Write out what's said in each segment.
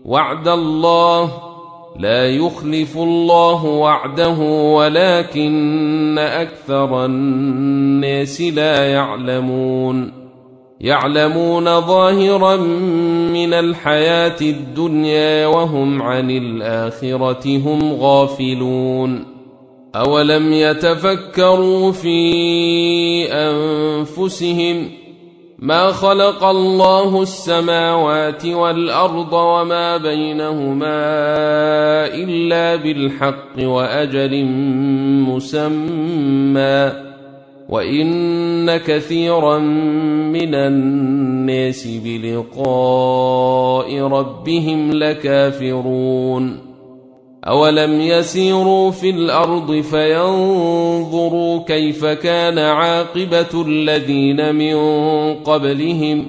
وعد الله لا يخلف الله وعده ولكن أكثر الناس لا يعلمون ظاهرا من الحياة الدنيا وهم عن الآخرة هم غافلون. أولم يتفكروا في أنفسهم ما خلق الله السماوات والأرض وما بينهما إلا بالحق وأجل مسمى وإن كثيرا من الناس بلقاء ربهم لكافرون. أولم يسيروا في الأرض فينظروا كيف كان عاقبة الذين من قبلهم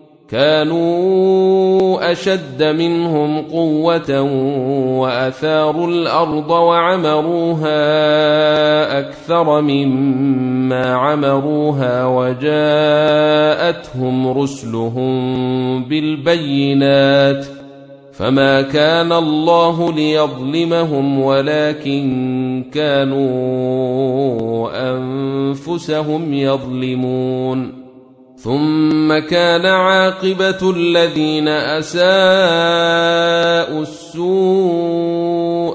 كانوا أشد منهم قوة وأثاروا الأرض وعمروها أكثر مما عمروها وجاءتهم رسلهم بالبينات فما كان الله ليظلمهم ولكن كانوا أنفسهم يظلمون. ثم كان عاقبة الذين أساءوا السوء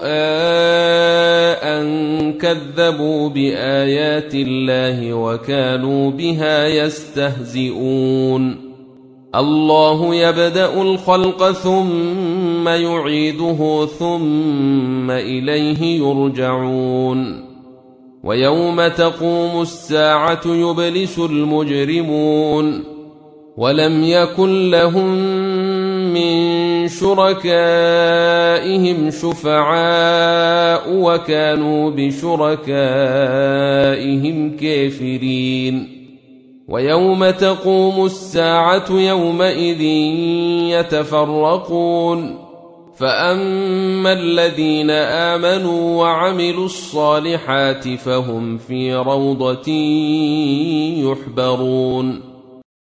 أن كذبوا بآيات الله وكانوا بها يستهزئون. الله يبدأ الخلق ثم يعيده ثم إليه يرجعون. ويوم تقوم الساعة يبلس المجرمون ولم يكن لهم من شركائهم شفعاء وكانوا بشركائهم كافرين. ويوم تقوم الساعة يومئذ يتفرقون فأما الذين آمنوا وعملوا الصالحات فهم في روضة يحبرون.